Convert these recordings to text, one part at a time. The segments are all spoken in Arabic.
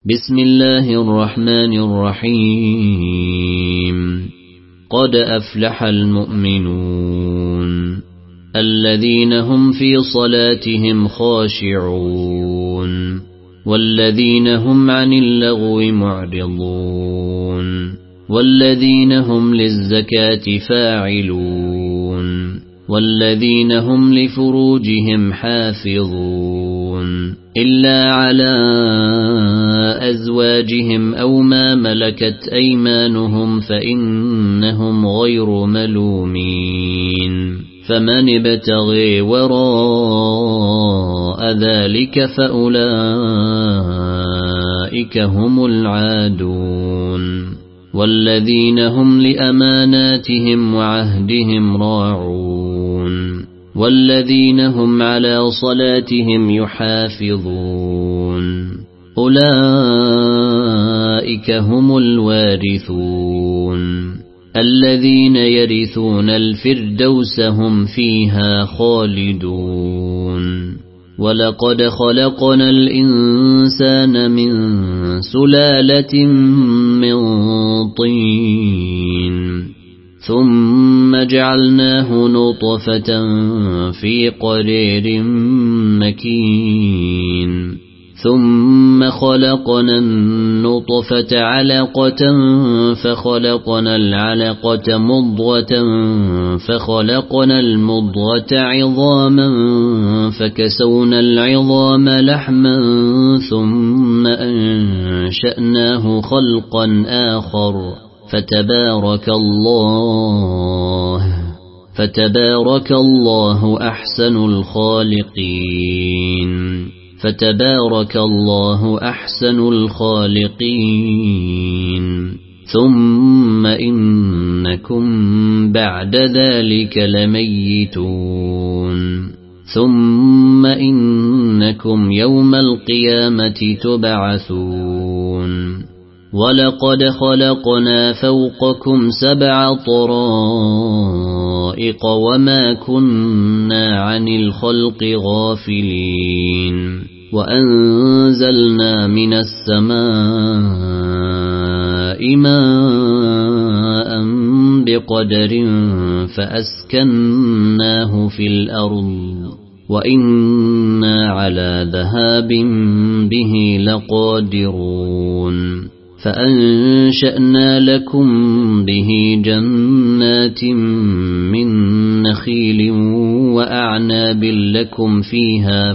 بسم الله الرحمن الرحيم قد أفلح المؤمنون الذين هم في صلاتهم خاشعون والذين هم عن اللغو معرضون والذين هم للزكاة فاعلون والذين هم لفروجهم حافظون إلا على أزواجهم أو ما ملكت أيمانهم فإنهم غير ملومين فمن ابتغي وراء ذلك فأولئك هم العادون والذين هم لأماناتهم وعهدهم راعون والذين هم على صلاتهم يحافظون أولئك هم الوارثون الذين يرثون الفردوس هم فيها خالدون ولقد خلقنا الإنسان من سلالة من طين ثم جعلناه نطفة في قرير مكين ثم خلقنا النطفة علقة فخلقنا العلقة مضغة فخلقنا المضغة عظاما فكسونا العظام لحما ثم أنشأناه خلقا آخر فتبارك الله أحسن الخالقين ثم إنكم بعد ذلك لميتون ثم إنكم يوم القيامة تبعثون ولقد خلقنا فوقكم 7 طرائق وما كنا عن الخلق غافلين وأنزلنا من السماء ماء بقدر فأسكناه في الأرض وإنا على ذهاب به لقادرون فأنشأنا لكم به جنات من نخيل وأعناب لكم فيها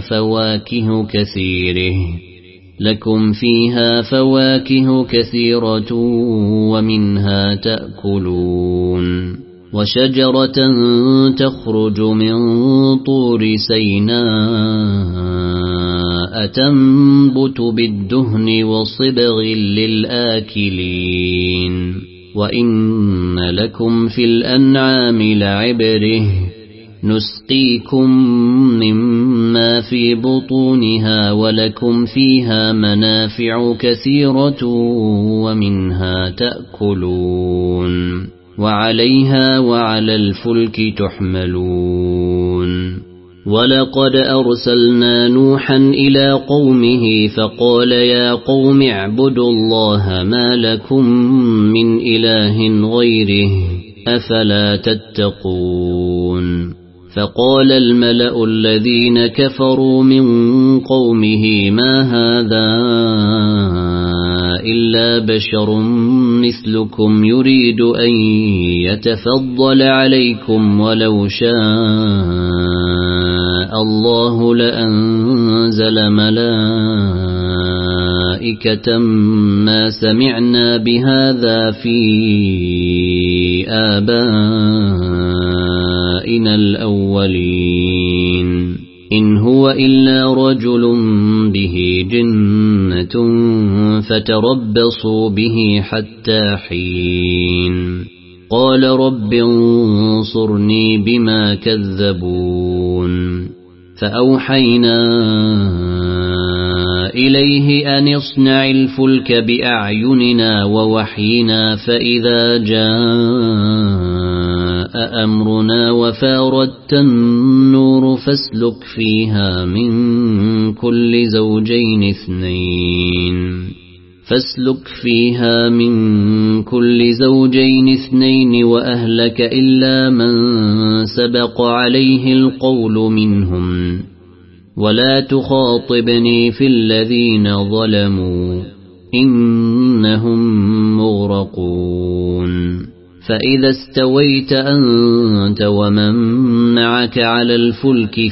فواكه كثيرة ومنها تأكلون وشجرة تخرج من طور سيناء تنبت بالدهن وصبغ للآكلين وإن لكم في الأنعام لعبرة نسقيكم مما في بطونها ولكم فيها منافع كثيرة ومنها تأكلون وعليها وعلى الفلك تحملون ولقد أرسلنا نوحا إلى قومه فقال يا قوم اعبدوا الله ما لكم من إله غيره أفلا تتقون فقال الملأ الذين كفروا من قومه ما هذا إلا بشر مثلكم يريد أن يتفضل عليكم ولو شاء الله لأنزل ملائكة ما سمعنا بهذا في آبائنا الأولين إن هو إلا رجل به جنة فتربصوا به حتى حين قال رب انصرني بما كذبون فأوحينا إليه أن اصنع الفلك بأعيننا ووحينا فإذا جاء أمرنا وفاردت النور فاسلك فيها من كل زوجين 2 فاسلك فيها من كل زوجين 2 وأهلك إلا من سبق عليه القول منهم ولا تخاطبني في الذين ظلموا إنهم مغرقون فإذا استويت أنت ومن معك على الفلك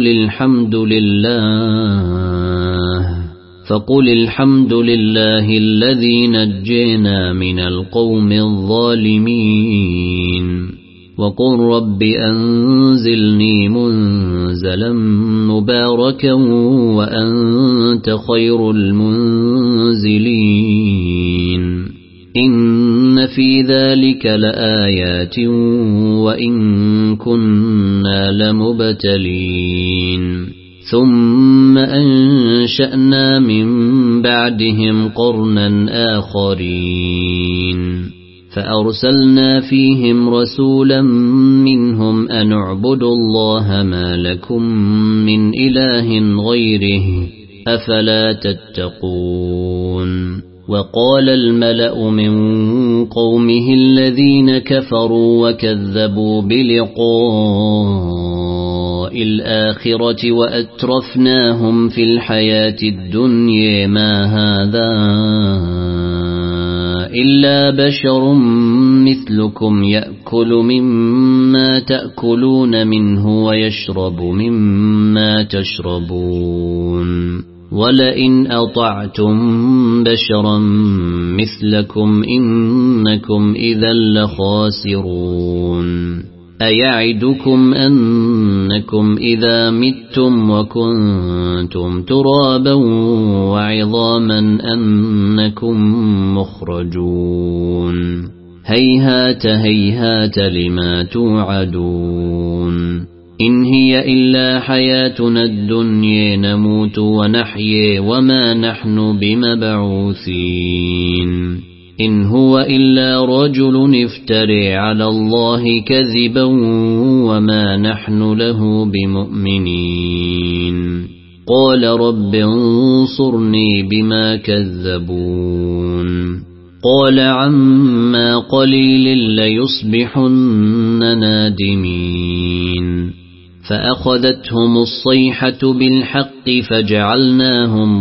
فقل الحمد لله الذي نجينا من القوم الظالمين وقل رب أنزلني منزلا مباركا وأنت خير المنزلين إن في ذلك لآيات وإن كنا لمبتلين ثم أنشأنا من بعدهم قرنا آخرين فأرسلنا فيهم رسولا منهم أن اعبدوا الله ما لكم من إله غيره أفلا تتقون وقال الملأ من قومه الذين كفروا وكذبوا بلقاء الآخرة وأترفناهم في الحياة الدنيا ما هذا إلا بشر مثلكم يأكل مما تأكلون منه ويشرب مما تشربون ولئن أطعتم بشرا مثلكم إنكم إذا لخاسرون أيعدكم أنكم إذا متم وكنتم ترابا وعظاما أنكم مخرجون هيهات هيهات لما توعدون إن هي إلا حياتنا الدنيا نموت ونحيي وما نحن بمبعوثين إن هو إلا رجل افترى على الله كذبا وما نحن له بمؤمنين قال رب انصرني بما كذبون قال عما قليل ليصبحن نادمين فأخذتهم الصيحة بالحق فجعلناهم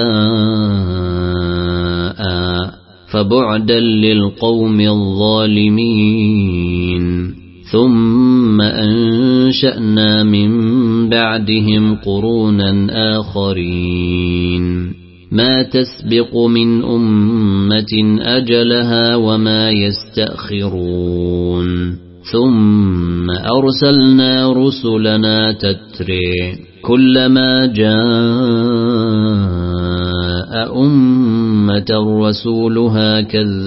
غثاء فبعدا للقوم الظالمين ثم أنشأنا من بعدهم قرونا آخرين ما تسبق من أمة أجلها وما يستأخرون ثم أرسلنا رسلنا تتري كلما جاء أمة رسولها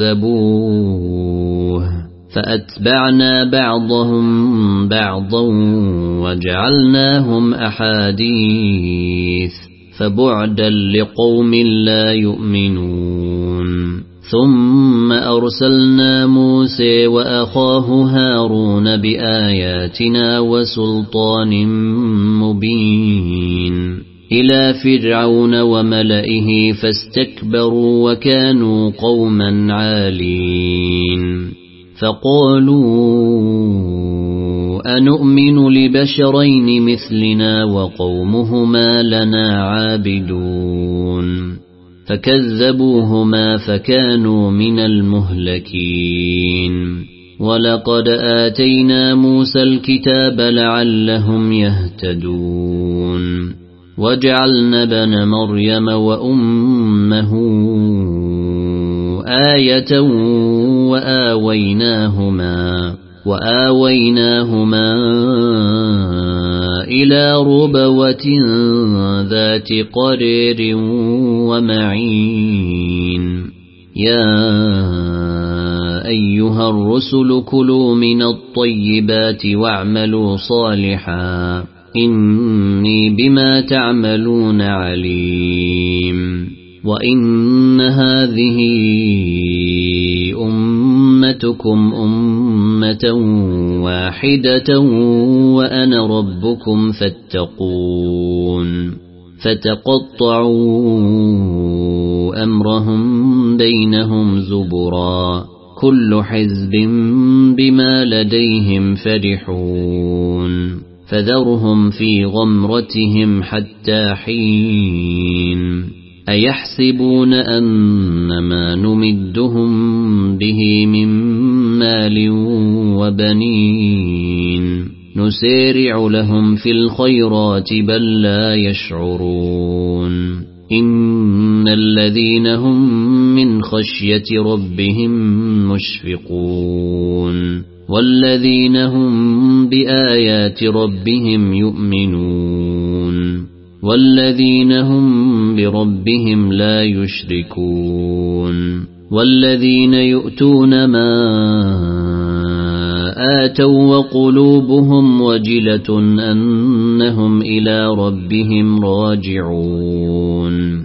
كذبوه فأتبعنا بعضهم بعضا وجعلناهم أحاديث فبعدا لقوم لا يؤمنون ثم أرسلنا موسى وأخاه هارون بآياتنا وسلطان مبين إلى فرعون وملئه فاستكبروا وكانوا قوما عالين فقالوا أنؤمن لبشرين مثلنا وقومهما لنا عابدون فكذبوهما فكانوا من المهلكين ولقد آتينا موسى الكتاب لعلهم يهتدون وجعلنا ابن مريم وأمه آية وآويناهما إلى ربوة ذات قرير ومعين يا أيها الرسل كلوا من الطيبات واعملوا صالحا إني بما تعملون عليم وإن هذه أمتكم أمة واحدة وأنا ربكم فاتقون فتقطعوا أمرهم بينهم زبرا كل حزب بما لديهم فرحون فذرهم في غمرتهم حتى حين أيحسبون أنما نمدهم به من مال وبنين نسارع لهم في الخيرات بل لا يشعرون إن الذين هم من خشية ربهم مشفقون والذين هم بآيات ربهم يؤمنون والذين هم بربهم لا يشركون والذين يؤتون ما آتوا وقلوبهم وجلة أنهم إلى ربهم راجعون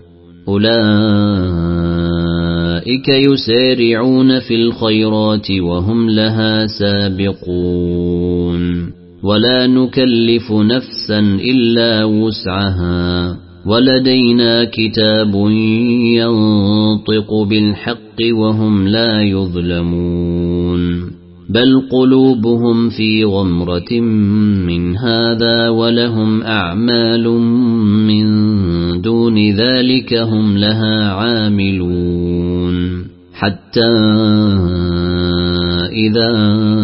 أولئك يسارعون في الخيرات وهم لها سابقون ولا نكلف نفسا إلا وسعها ولدينا كتاب ينطق بالحق وهم لا يظلمون بل قلوبهم في غمرة من هذا ولهم أعمال من دون ذلك هم لها عاملون حتى إذا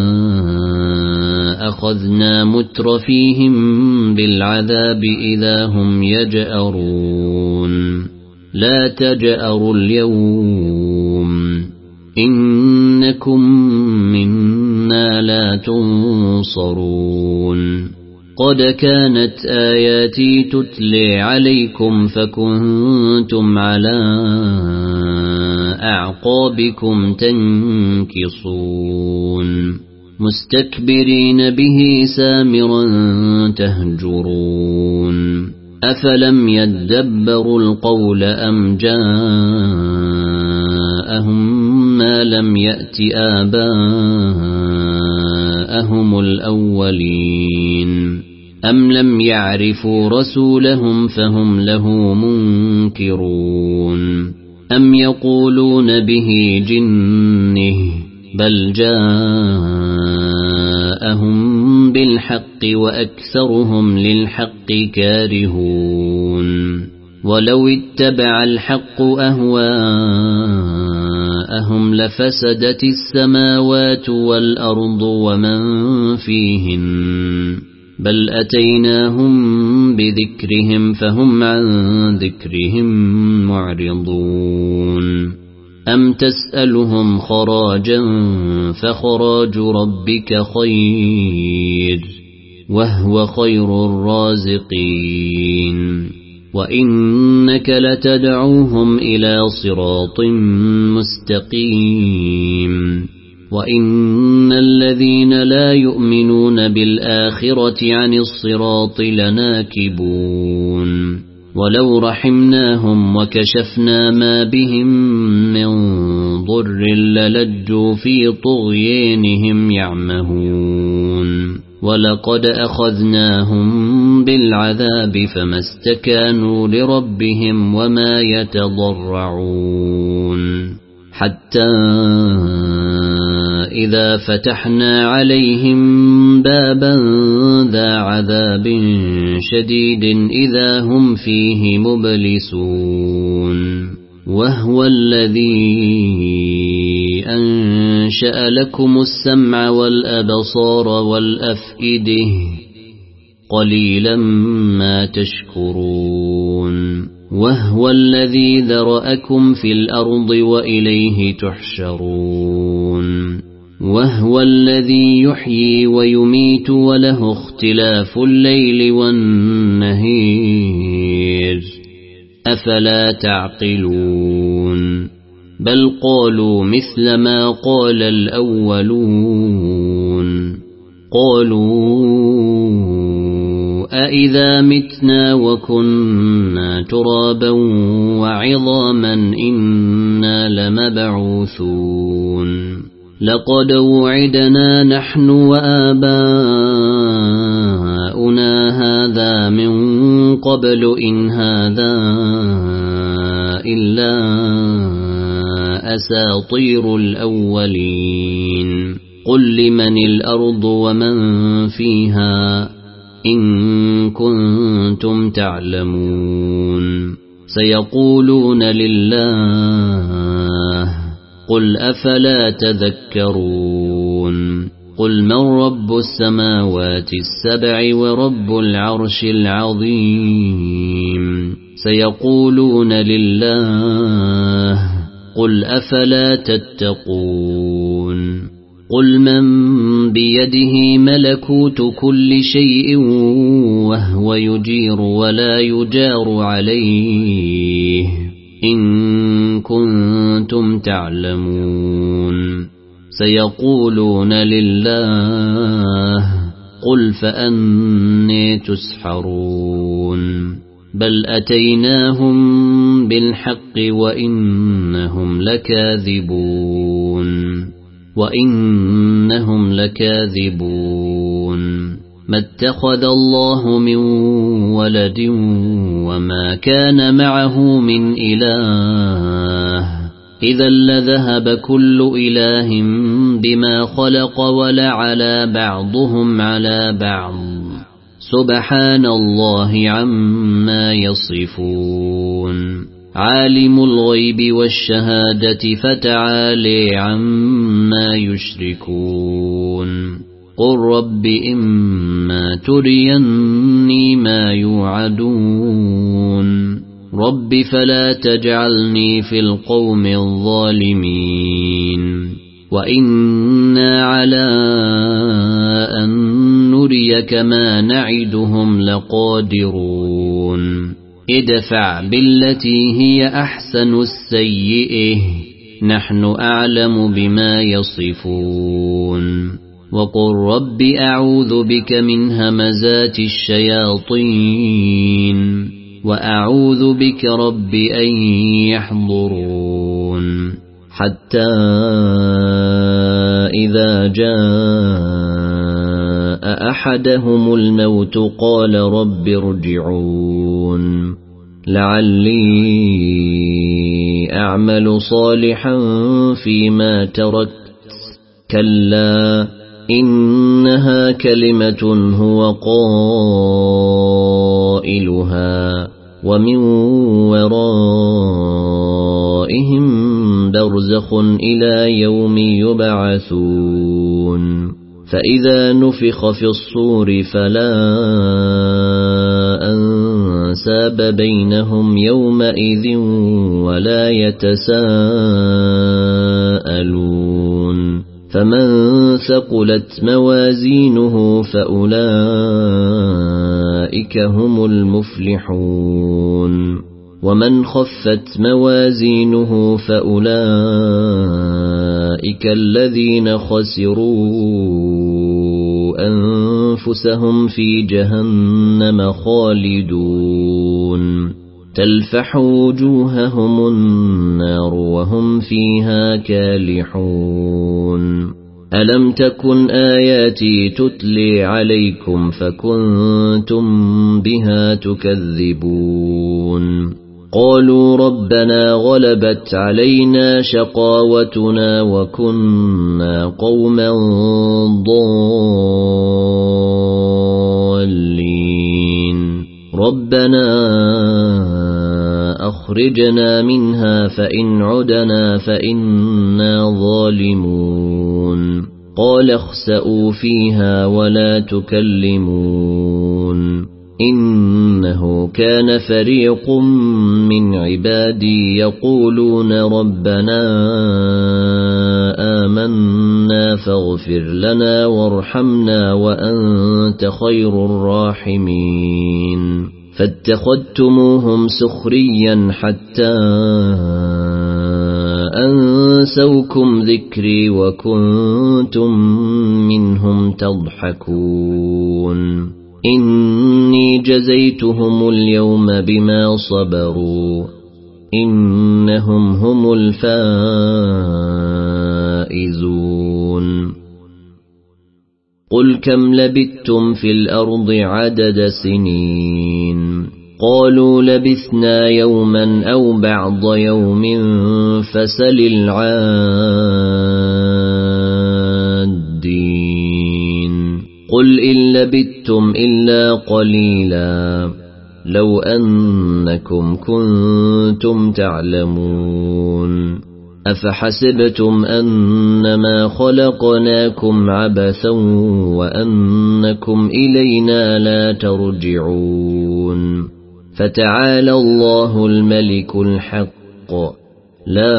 أخذنا مترفيهم بالعذاب إذا هم يجأرون لا تجأروا اليوم إنكم منا لا تنصرون قد كانت آياتي تتلي عليكم فكنتم على أعقابكم تنكصون مستكبرين به سامرا تهجرون أفلم يدبروا القول أم جاءهم ما لم يأت آباءهم الأولين أم لم يعرفوا رسولهم فهم له منكرون أم يقولون به جنه بل جاءهم بالحق وأكثرهم للحق كارهون ولو اتبع الحق أهواءهم لفسدت السماوات والأرض ومن فيهن بل أتيناهم بذكرهم فهم عن ذكرهم معرضون أم تسألهم خراجا فخراج ربك خير وهو خير الرازقين وإنك لتدعوهم إلى صراط مستقيم وإن الذين لا يؤمنون بالآخرة عن الصراط لناكبون ولو رحمناهم وكشفنا ما بهم من ضر للجوا في طغيانهم يعمهون ولقد أخذناهم بالعذاب فما استكانوا لربهم وما يتضرعون حتى إذا فتحنا عليهم بابا ذا عذاب شديد إذا هم فيه مبلسون وهو الذي أنشأ لكم السمع والأبصار والأفئدة قليلا ما تشكرون وهو الذي ذرأكم في الأرض وإليه تحشرون وهو الذي يحيي ويميت وله اختلاف الليل والنهار أفلا تعقلون بل قالوا مثل ما قال الأولون قالوا أإذا متنا وكنا ترابا وعظاما إنا لمبعوثون لقد وعدنا نحن وآباؤنا هذا من قبل إن هذا إلا أساطير الأولين قل لمن الأرض ومن فيها إن كنتم تعلمون سيقولون لله قل أفلا تذكرون قل من رب السماوات السبع ورب العرش العظيم سيقولون لله قل أفلا تتقون قل من بيده ملكوت كل شيء وهو يجير ولا يجار عليه إن كنتم تعلمون سيقولون لله قل فأني تسحرون بل أتيناهم بالحق وإنهم لكاذبون ما اتخذ الله من ولد وما كان معه من إله إذا لذهب كل إله بما خلق ولعلى بعضهم على بعض سبحان الله عما يصفون عالم الغيب والشهادة فتعالي عما يشركون قل رب إما تريني ما يوعدون رب فلا تجعلني في القوم الظالمين وإنا على أن نريك ما نعدهم لقادرون ادفع بالتي هي أحسن السيئة نحن أعلم بما يصفون وقل رب أعوذ بك من همزات الشياطين وأعوذ بك رب أن يحضرون حتى إذا جاء أحدهم الموت قال رب ارجعون لعلي أعمل صالحا فيما تركت كلا إنها كلمة هو قائلها ومن ورائهم برزخ إلى يوم يبعثون فإذا نفخ في الصور فلا أنساب بينهم يومئذ ولا يتساءلون فمن ثقلت موازينه فأولئك هم المفلحون ومن خفت موازينه فأولئك الذين خسروا أنفسهم في جهنم خالدون تلفح وجوههم النار وهم فيها كالحون ألم تكن آياتي تتلي عليكم فكنتم بها تكذبون قالوا ربنا غلبت علينا شقاوتنا وكنا قوما ضالين ربنا أخرجنا منها فإن عدنا فإنا ظالمون قال اخسئوا فيها ولا تكلمون إنه كان فريق من عبادي يقولون ربنا آمنا فاغفر لنا وارحمنا وأنت خير الراحمين فاتخذتموهم سخريا حتى أنسوكم ذكري وكنتم منهم تضحكون إني جزيتهم اليوم بما صبروا إنهم هم الفائزون قل كم لبثتم في الأرض عدد سنين قالوا لبثنا يوما أو بعض يوم فسل العادين قل إن لبثتم إلا قليلا لو أنكم كنتم تعلمون أفحسبتم أنما خلقناكم عبثا وأنكم إلينا لا ترجعون فتعالى الله الملك الحق لا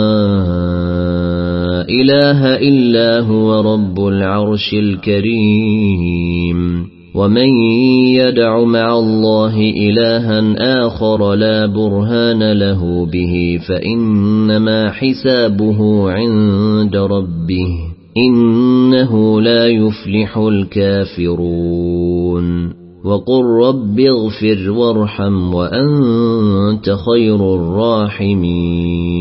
إله إلا هو رب العرش الكريم ومن يدع مع الله إلها آخر لا برهان له به فإنما حسابه عند ربه إنه لا يفلح الكافرون وقل رب اغفر وارحم وأنت خير الراحمين